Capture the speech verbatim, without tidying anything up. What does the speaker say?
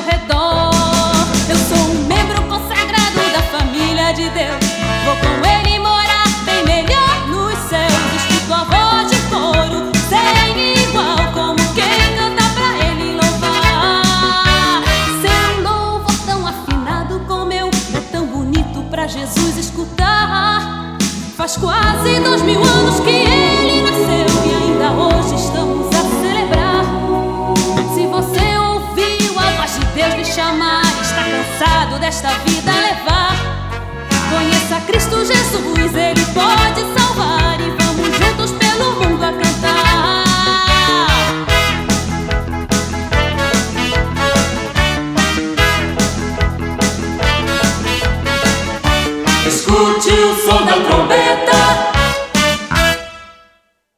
redor. Eu sou um membro consagrado da família de Deus. Vou com ele morar bem melhor nos céus. Escuto a voz de coro sem igual, como quem canta pra ele louvar. Seu louvor tão afinado como eu é tão bonito pra Jesus escutar. Faz quase dois mil anos que ele nasceu e ainda hoje estamos a celebrar. Se você ouviu a voz de Deus lhe chamar, está cansado desta vida levar, conheça Cristo Jesus, ele pode salvar, e vamos juntos pelo mundo a cantar. Escute o som da trombeta,